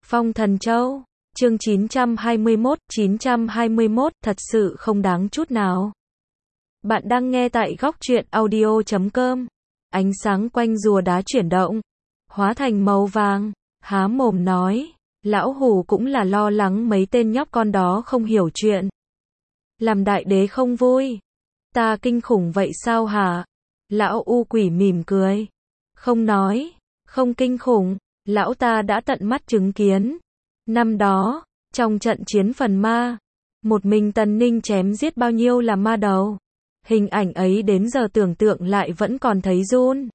Phong Thần Châu, chương 921, thật sự không đáng chút nào. Bạn đang nghe tại góc truyện audio.com. Ánh sáng quanh rùa đá chuyển động, hóa thành màu vàng, há mồm nói, lão hủ cũng là lo lắng mấy tên nhóc con đó không hiểu chuyện. Làm đại đế không vui. Ta kinh khủng vậy sao hả? Lão u quỷ mỉm cười. Không nói, không kinh khủng, lão ta đã tận mắt chứng kiến. Năm đó, trong trận chiến phần ma, một mình Tần Ninh chém giết bao nhiêu là ma đầu. Hình ảnh ấy đến giờ tưởng tượng lại vẫn còn thấy run.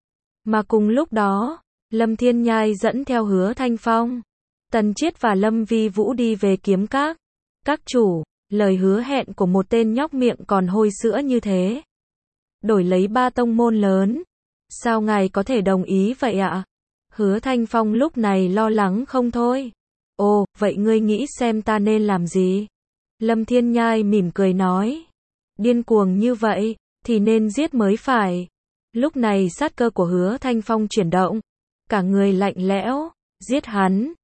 Mà cùng lúc đó, Lâm Thiên Nhai dẫn theo Hứa Thanh Phong, Tần Chiết và Lâm Vi Vũ đi về kiếm các. Các chủ, lời hứa hẹn của một tên nhóc miệng còn hôi sữa như thế, đổi lấy 3 tông môn lớn. Sao ngài có thể đồng ý vậy ạ? Hứa Thanh Phong lúc này lo lắng không thôi. Ồ, vậy ngươi nghĩ xem ta nên làm gì? Lâm Thiên Nhai mỉm cười nói. Điên cuồng như vậy, thì nên giết mới phải. Lúc này sát cơ của Hứa Thanh Phong chuyển động. Cả người lạnh lẽo. Giết hắn.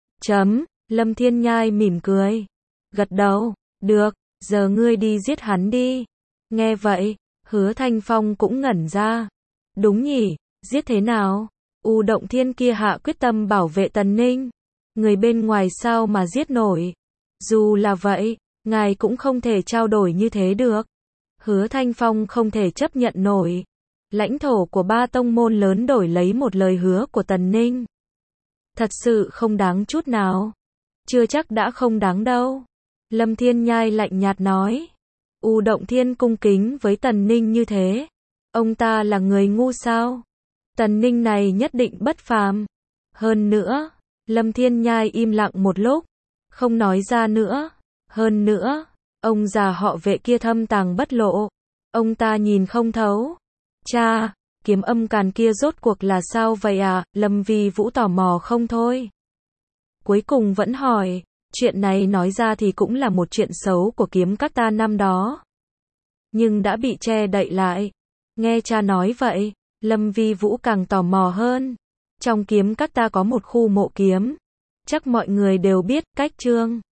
Lâm Thiên Nhai mỉm cười. Gật đầu. Được, giờ ngươi đi giết hắn đi. Nghe vậy, Hứa Thanh Phong cũng ngẩn ra. Đúng nhỉ, giết thế nào? U Động Thiên kia hạ quyết tâm bảo vệ Tần Ninh. Người bên ngoài sao mà giết nổi? Dù là vậy, ngài cũng không thể trao đổi như thế được. Hứa Thanh Phong không thể chấp nhận nổi. Lãnh thổ của 3 tông môn lớn đổi lấy một lời hứa của Tần Ninh. Thật sự không đáng chút nào. Chưa chắc đã không đáng đâu. Lâm Thiên Nhai lạnh nhạt nói. U Động Thiên cung kính với Tần Ninh như thế. Ông ta là người ngu sao? Tần Ninh này nhất định bất phàm. Hơn nữa, Lâm Thiên Nhai im lặng một lúc, không nói ra nữa. Hơn nữa, ông già họ Vệ kia thâm tàng bất lộ. Ông ta nhìn không thấu. Cha, kiếm âm càn kia rốt cuộc là sao vậy à? Lâm Vi Vũ tò mò không thôi. Cuối cùng vẫn hỏi. Chuyện này nói ra thì cũng là một chuyện xấu của kiếm các ta năm đó. Nhưng đã bị che đậy lại. Nghe cha nói vậy, Lâm Vi Vũ càng tò mò hơn. Trong kiếm các ta có một khu mộ kiếm. Chắc mọi người đều biết, Cách Trương.